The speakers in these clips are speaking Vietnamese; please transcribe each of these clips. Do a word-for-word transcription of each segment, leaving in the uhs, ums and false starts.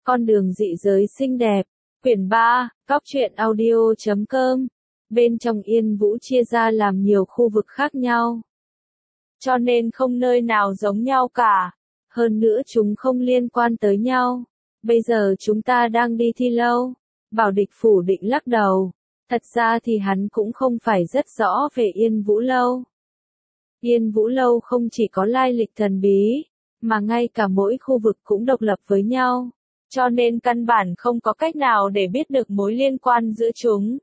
Con đường dị giới xinh đẹp. Quyển ba, Cóc truyện audio chấm com. Bên trong Yên Vũ chia ra làm nhiều khu vực khác nhau. Cho nên không nơi nào giống nhau cả. Hơn nữa chúng không liên quan tới nhau. Bây giờ chúng ta đang đi thi lâu. Bảo Địch phủ định lắc đầu. Thật ra thì hắn cũng không phải rất rõ về Yên Vũ lâu. Yên Vũ lâu không chỉ có lai lịch thần bí, mà ngay cả mỗi khu vực cũng độc lập với nhau. Cho nên căn bản không có cách nào để biết được mối liên quan giữa chúng.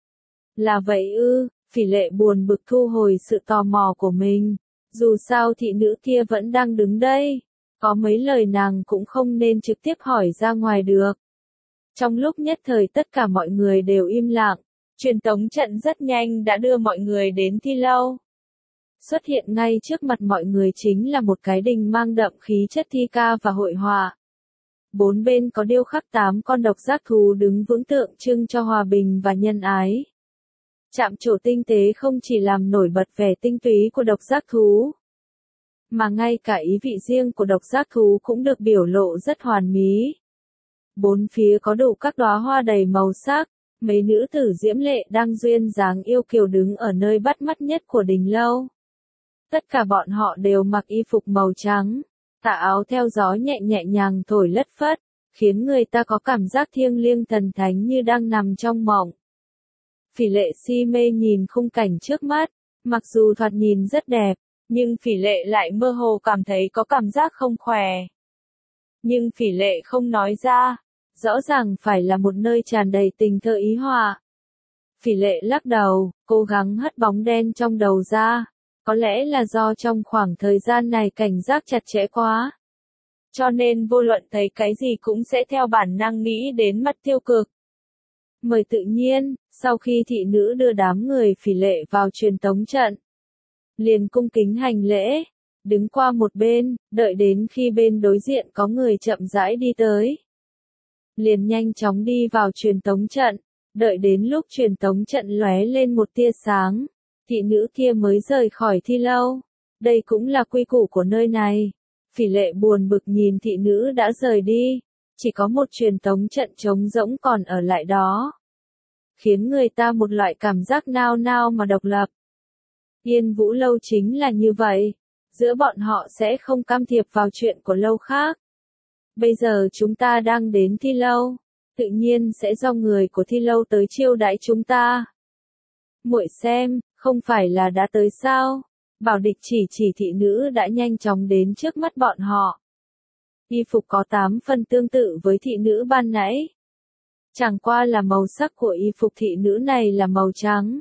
Là vậy ư, Phỉ Lệ buồn bực thu hồi sự tò mò của mình. Dù sao thị nữ kia vẫn đang đứng đây. Có mấy lời nàng cũng không nên trực tiếp hỏi ra ngoài được. Trong lúc nhất thời tất cả mọi người đều im lặng. Truyền tống trận rất nhanh đã đưa mọi người đến thi lâu. Xuất hiện ngay trước mặt mọi người chính là một cái đình mang đậm khí chất thi ca và hội họa. Bốn bên có điêu khắc tám con độc giác thú đứng vững tượng trưng cho hòa bình và nhân ái. Chạm trổ tinh tế không chỉ làm nổi bật vẻ tinh túy của độc giác thú, mà ngay cả ý vị riêng của độc giác thú cũng được biểu lộ rất hoàn mỹ. Bốn phía có đủ các đóa hoa đầy màu sắc, mấy nữ tử diễm lệ đang duyên dáng yêu kiều đứng ở nơi bắt mắt nhất của đình lâu. Tất cả bọn họ đều mặc y phục màu trắng, tà áo theo gió nhẹ nhẹ nhàng thổi lất phất, khiến người ta có cảm giác thiêng liêng thần thánh như đang nằm trong mộng. Phỉ Lệ si mê nhìn khung cảnh trước mắt, mặc dù thoạt nhìn rất đẹp, nhưng Phỉ Lệ lại mơ hồ cảm thấy có cảm giác không khỏe. Nhưng Phỉ Lệ không nói ra, rõ ràng phải là một nơi tràn đầy tình thơ ý họa. Phỉ Lệ lắc đầu, cố gắng hất bóng đen trong đầu ra. Có lẽ là do trong khoảng thời gian này cảnh giác chặt chẽ quá. Cho nên vô luận thấy cái gì cũng sẽ theo bản năng nghĩ đến mặt tiêu cực. Mời tự nhiên, sau khi thị nữ đưa đám người Phỉ Lệ vào truyền tống trận, liền cung kính hành lễ, đứng qua một bên, đợi đến khi bên đối diện có người chậm rãi đi tới. Liền nhanh chóng đi vào truyền tống trận, đợi đến lúc truyền tống trận lóe lên một tia sáng. Thị nữ kia mới rời khỏi thi lâu. Đây cũng là quy củ của nơi này. Phỉ Lệ buồn bực nhìn thị nữ đã rời đi. Chỉ có một truyền tống trận trống rỗng còn ở lại đó. Khiến người ta một loại cảm giác nao nao mà độc lập. Yên Vũ lâu chính là như vậy. Giữa bọn họ sẽ không can thiệp vào chuyện của lâu khác. Bây giờ chúng ta đang đến thi lâu. Tự nhiên sẽ do người của thi lâu tới chiêu đãi chúng ta. Muội xem, không phải là đã tới sao? Bảo Địch chỉ chỉ thị nữ đã nhanh chóng đến trước mắt bọn họ. Y phục có tám phần tương tự với thị nữ ban nãy. Chẳng qua là màu sắc của y phục thị nữ này là màu trắng.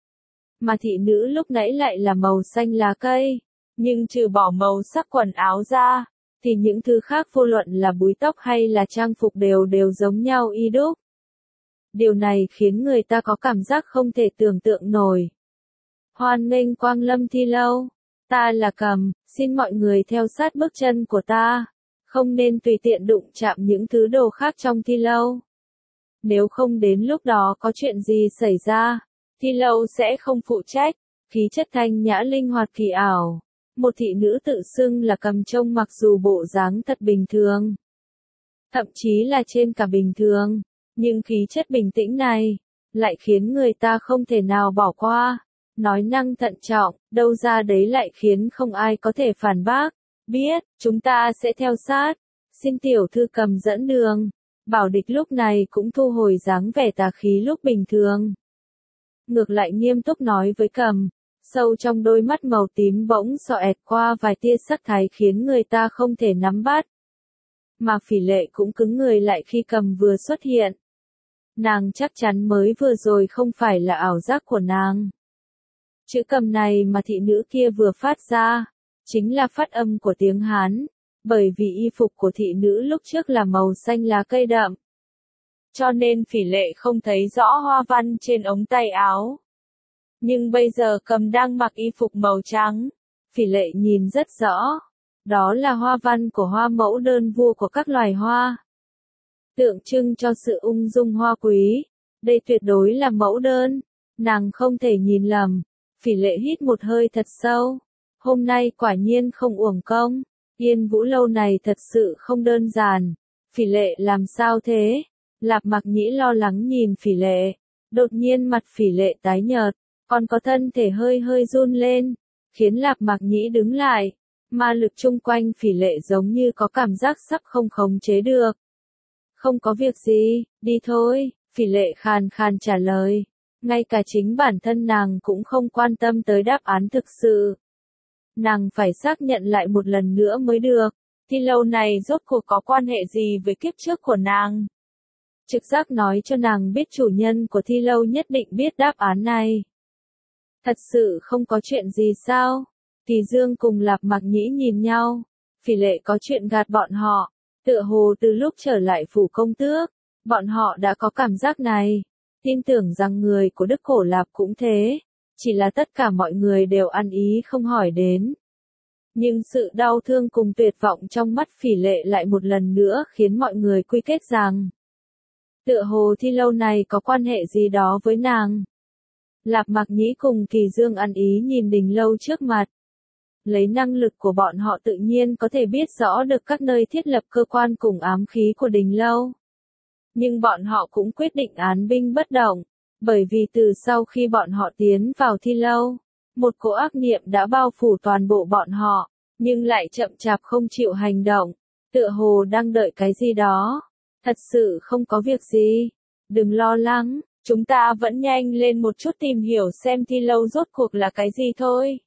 Mà thị nữ lúc nãy lại là màu xanh lá cây. Nhưng trừ bỏ màu sắc quần áo ra, thì những thứ khác vô luận là búi tóc hay là trang phục đều đều giống nhau y đúc. Điều này khiến người ta có cảm giác không thể tưởng tượng nổi. Hoan nghênh quang lâm thi lâu. Ta là Cầm, xin mọi người theo sát bước chân của ta. Không nên tùy tiện đụng chạm những thứ đồ khác trong thi lâu. Nếu không đến lúc đó có chuyện gì xảy ra, thi lâu sẽ không phụ trách. Khí chất thanh nhã linh hoạt kỳ ảo. Một thị nữ tự xưng là Cầm trông mặc dù bộ dáng thật bình thường. Thậm chí là trên cả bình thường. Nhưng khí chất bình tĩnh này, lại khiến người ta không thể nào bỏ qua. Nói năng thận trọng, đâu ra đấy lại khiến không ai có thể phản bác. Biết, chúng ta sẽ theo sát. Xin tiểu thư Cầm dẫn đường. Bảo Địch lúc này cũng thu hồi dáng vẻ tà khí lúc bình thường. Ngược lại nghiêm túc nói với Cầm, sâu trong đôi mắt màu tím bỗng xọ ẹt qua vài tia sắc thái khiến người ta không thể nắm bắt. Mà Phỉ Lệ cũng cứng người lại khi Cầm vừa xuất hiện. Nàng chắc chắn mới vừa rồi không phải là ảo giác của nàng. Chữ Cầm này mà thị nữ kia vừa phát ra, chính là phát âm của tiếng Hán, bởi vì y phục của thị nữ lúc trước là màu xanh lá cây đậm. Cho nên Phỉ Lệ không thấy rõ hoa văn trên ống tay áo. Nhưng bây giờ Cầm đang mặc y phục màu trắng, Phỉ Lệ nhìn rất rõ. Đó là hoa văn của hoa mẫu đơn vua của các loài hoa. Tượng trưng cho sự ung dung hoa quý. Đây tuyệt đối là mẫu đơn. Nàng không thể nhìn lầm. Phỉ Lệ hít một hơi thật sâu. Hôm nay quả nhiên không uổng công. Yên Vũ lâu này thật sự không đơn giản. Phỉ Lệ làm sao thế? Lạp Mặc Nhĩ lo lắng nhìn Phỉ Lệ. Đột nhiên mặt Phỉ Lệ tái nhợt, còn có thân thể hơi hơi run lên, khiến Lạp Mặc Nhĩ đứng lại. Ma lực chung quanh Phỉ Lệ giống như có cảm giác sắp không khống chế được. Không có việc gì, đi thôi, Phỉ Lệ khàn khàn trả lời. Ngay cả chính bản thân nàng cũng không quan tâm tới đáp án thực sự. Nàng phải xác nhận lại một lần nữa mới được. Thi lâu này rốt cuộc có quan hệ gì với kiếp trước của nàng? Trực giác nói cho nàng biết chủ nhân của thi lâu nhất định biết đáp án này. Thật sự không có chuyện gì sao? Kỳ Dương cùng Lạp Mặc Nhĩ nhìn nhau. Phỉ Lệ có chuyện gạt bọn họ. Tựa hồ từ lúc trở lại phủ công tước, bọn họ đã có cảm giác này. Tin tưởng rằng người của Đức Cổ Lạp cũng thế. Chỉ là tất cả mọi người đều ăn ý không hỏi đến. Nhưng sự đau thương cùng tuyệt vọng trong mắt Phỉ Lệ lại một lần nữa khiến mọi người quy kết rằng tựa hồ thi lâu này có quan hệ gì đó với nàng. Lạp Mặc Nhĩ cùng Kỳ Dương ăn ý nhìn đình lâu trước mặt. Lấy năng lực của bọn họ tự nhiên có thể biết rõ được các nơi thiết lập cơ quan cùng ám khí của đình lâu. Nhưng bọn họ cũng quyết định án binh bất động, bởi vì từ sau khi bọn họ tiến vào thi lâu, một cỗ ác niệm đã bao phủ toàn bộ bọn họ, nhưng lại chậm chạp không chịu hành động, tựa hồ đang đợi cái gì đó. Thật sự không có việc gì, đừng lo lắng, chúng ta vẫn nhanh lên một chút tìm hiểu xem thi lâu rốt cuộc là cái gì thôi.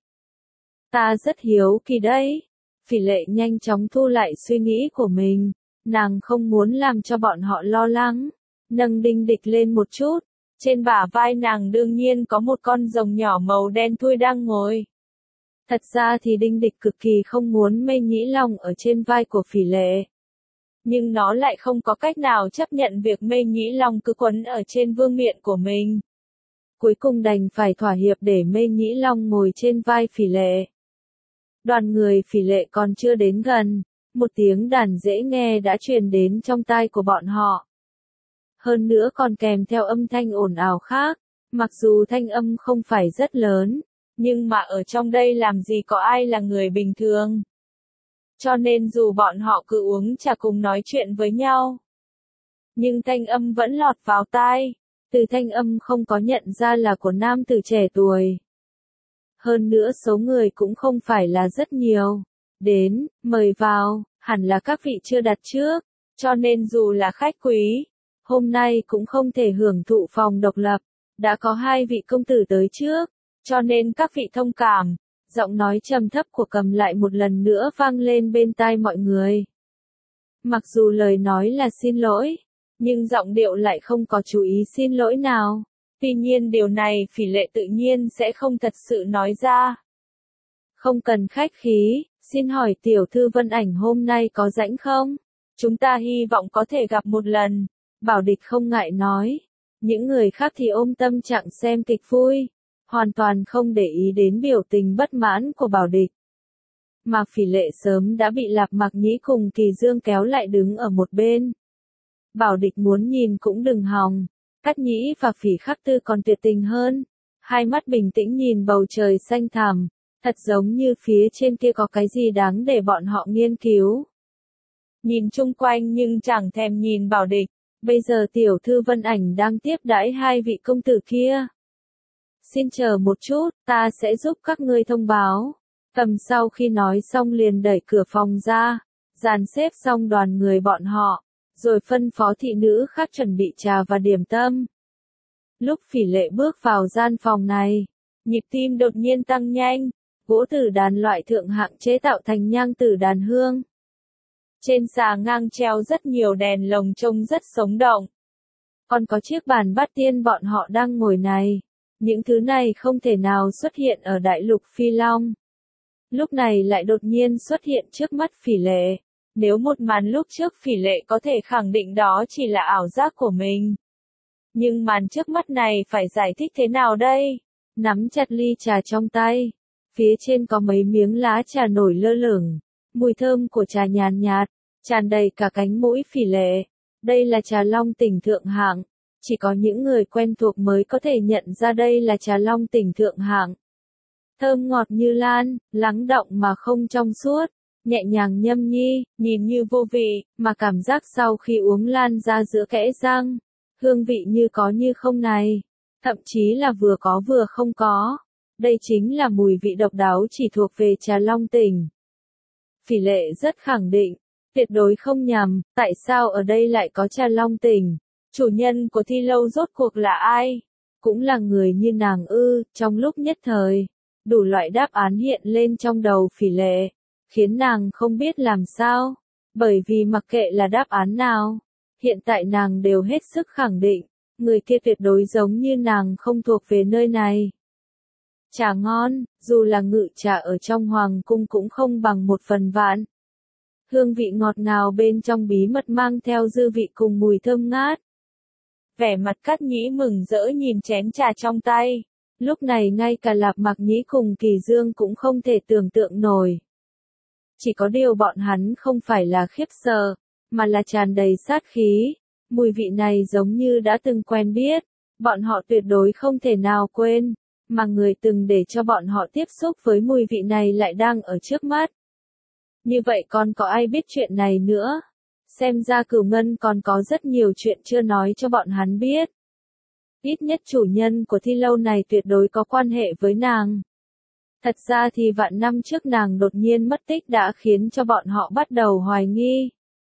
Ta rất hiếu kỳ đấy. Phỉ Lệ nhanh chóng thu lại suy nghĩ của mình, nàng không muốn làm cho bọn họ lo lắng, nâng Đinh Địch lên một chút. Trên bả vai nàng đương nhiên có một con rồng nhỏ màu đen thui đang ngồi. Thật ra thì Đinh Địch cực kỳ không muốn Mây Nhĩ Long ở trên vai của Phỉ Lệ. Nhưng nó lại không có cách nào chấp nhận việc Mây Nhĩ Long cứ quấn ở trên vương miện của mình. Cuối cùng đành phải thỏa hiệp để Mây Nhĩ Long ngồi trên vai Phỉ Lệ. Đoàn người Phỉ Lệ còn chưa đến gần, một tiếng đàn dễ nghe đã truyền đến trong tai của bọn họ. Hơn nữa còn kèm theo âm thanh ồn ào khác, mặc dù thanh âm không phải rất lớn, nhưng mà ở trong đây làm gì có ai là người bình thường. Cho nên dù bọn họ cứ uống trà cùng nói chuyện với nhau, nhưng thanh âm vẫn lọt vào tai. Từ thanh âm không có nhận ra là của nam tử trẻ tuổi. Hơn nữa số người cũng không phải là rất nhiều. Đến, mời vào, hẳn là các vị chưa đặt trước, cho nên dù là khách quý, hôm nay cũng không thể hưởng thụ phòng độc lập. Đã có hai vị công tử tới trước, cho nên các vị thông cảm. Giọng nói trầm thấp của Cầm lại một lần nữa vang lên bên tai mọi người. Mặc dù lời nói là xin lỗi, nhưng giọng điệu lại không có chú ý xin lỗi nào. Tuy nhiên điều này Phỉ Lệ tự nhiên sẽ không thật sự nói ra. Không cần khách khí, xin hỏi tiểu thư Vân Ảnh hôm nay có rảnh không? Chúng ta hy vọng có thể gặp một lần. Bảo Địch không ngại nói. Những người khác thì ôm tâm trạng xem kịch vui, hoàn toàn không để ý đến biểu tình bất mãn của Bảo Địch. Mà Phỉ Lệ sớm đã bị Lạp Mặc Nhĩ cùng Kỳ Dương kéo lại đứng ở một bên. Bảo Địch muốn nhìn cũng đừng hòng. Cát Nhĩ và Phỉ Khắc Tư còn tuyệt tình hơn. Hai mắt bình tĩnh nhìn bầu trời xanh thẳm, thật giống như phía trên kia có cái gì đáng để bọn họ nghiên cứu. Nhìn chung quanh nhưng chẳng thèm nhìn Bảo Địch. Bây giờ tiểu thư Vân Ảnh đang tiếp đãi hai vị công tử kia. Xin chờ một chút, ta sẽ giúp các ngươi thông báo. Cầm sau khi nói xong liền đẩy cửa phòng ra, dàn xếp xong đoàn người bọn họ, rồi phân phó thị nữ khác chuẩn bị trà và điểm tâm. Lúc Phỉ Lệ bước vào gian phòng này, nhịp tim đột nhiên tăng nhanh, gỗ tử đàn loại thượng hạng chế tạo thành nhang tử đàn hương. Trên xà ngang treo rất nhiều đèn lồng trông rất sống động. Còn có chiếc bàn bát tiên bọn họ đang ngồi này. Những thứ này không thể nào xuất hiện ở đại lục Phi Long. Lúc này lại đột nhiên xuất hiện trước mắt Phỉ Lệ. Nếu một màn lúc trước Phỉ Lệ có thể khẳng định đó chỉ là ảo giác của mình. Nhưng màn trước mắt này phải giải thích thế nào đây? Nắm chặt ly trà trong tay. Phía trên có mấy miếng lá trà nổi lơ lửng. Mùi thơm của trà nhàn nhạt, tràn đầy cả cánh mũi Phỉ Lệ. Đây là trà long tỉnh thượng hạng. Chỉ có những người quen thuộc mới có thể nhận ra đây là trà long tỉnh thượng hạng. Thơm ngọt như lan, lắng động mà không trong suốt. nhẹ nhàng nhâm nhi, nhìn như vô vị, mà cảm giác sau khi uống lan ra giữa kẽ răng, hương vị như có như không này, thậm chí là vừa có vừa không có. Đây chính là mùi vị độc đáo chỉ thuộc về trà Long Tỉnh. Phỉ Lệ rất khẳng định, tuyệt đối không nhầm, tại sao ở đây lại có trà Long Tỉnh? Chủ nhân của Thi Lâu rốt cuộc là ai? Cũng là người như nàng ư? Trong lúc nhất thời, đủ loại đáp án hiện lên trong đầu Phỉ Lệ, khiến nàng không biết làm sao, bởi vì mặc kệ là đáp án nào, hiện tại nàng đều hết sức khẳng định, người kia tuyệt đối giống như nàng không thuộc về nơi này. Trà ngon, dù là ngự trà ở trong hoàng cung cũng không bằng một phần vạn. Hương vị ngọt ngào bên trong bí mật mang theo dư vị cùng mùi thơm ngát. Vẻ mặt Cát Nhĩ mừng rỡ nhìn chén trà trong tay. Lúc này ngay cả Lạp Mặc Nhĩ cùng Kỳ Dương cũng không thể tưởng tượng nổi. Chỉ có điều bọn hắn không phải là khiếp sợ, mà là tràn đầy sát khí. Mùi vị này giống như đã từng quen biết, bọn họ tuyệt đối không thể nào quên, mà người từng để cho bọn họ tiếp xúc với mùi vị này lại đang ở trước mắt. Như vậy còn có ai biết chuyện này nữa? Xem ra Cửu Ngân còn có rất nhiều chuyện chưa nói cho bọn hắn biết. Ít nhất chủ nhân của Thi Lâu này tuyệt đối có quan hệ với nàng. Thật ra thì vạn năm trước nàng đột nhiên mất tích đã khiến cho bọn họ bắt đầu hoài nghi.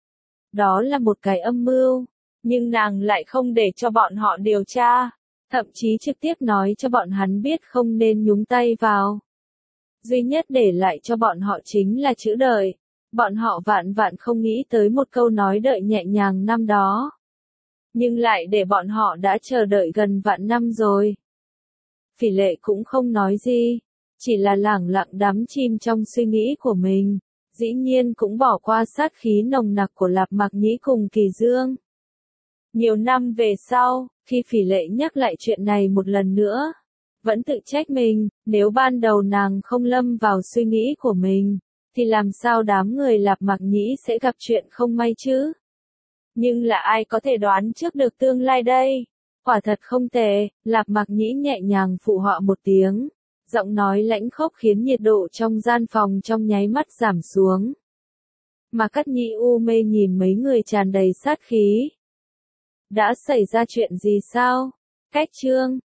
Đó là một cái âm mưu, nhưng nàng lại không để cho bọn họ điều tra, thậm chí trực tiếp nói cho bọn hắn biết không nên nhúng tay vào. Duy nhất để lại cho bọn họ chính là chữ đợi. Bọn họ vạn vạn không nghĩ tới một câu nói đợi nhẹ nhàng năm đó. Nhưng lại để bọn họ đã chờ đợi gần vạn năm rồi. Phỉ Lệ cũng không nói gì, chỉ là lẳng lặng đắm chìm trong suy nghĩ của mình, dĩ nhiên cũng bỏ qua sát khí nồng nặc của Lạp Mặc Nhĩ cùng Kỳ Dương. Nhiều năm về sau, khi Phỉ Lệ nhắc lại chuyện này một lần nữa, vẫn tự trách mình, nếu ban đầu nàng không lâm vào suy nghĩ của mình, thì làm sao đám người Lạp Mặc Nhĩ sẽ gặp chuyện không may chứ? Nhưng là ai có thể đoán trước được tương lai đây? Quả thật không tệ, Lạp Mặc Nhĩ nhẹ nhàng phụ họa một tiếng, giọng nói lãnh khốc khiến nhiệt độ trong gian phòng trong nháy mắt giảm xuống. Mà Cát Nhĩ u mê nhìn mấy người tràn đầy sát khí. Đã xảy ra chuyện gì sao? Cách chương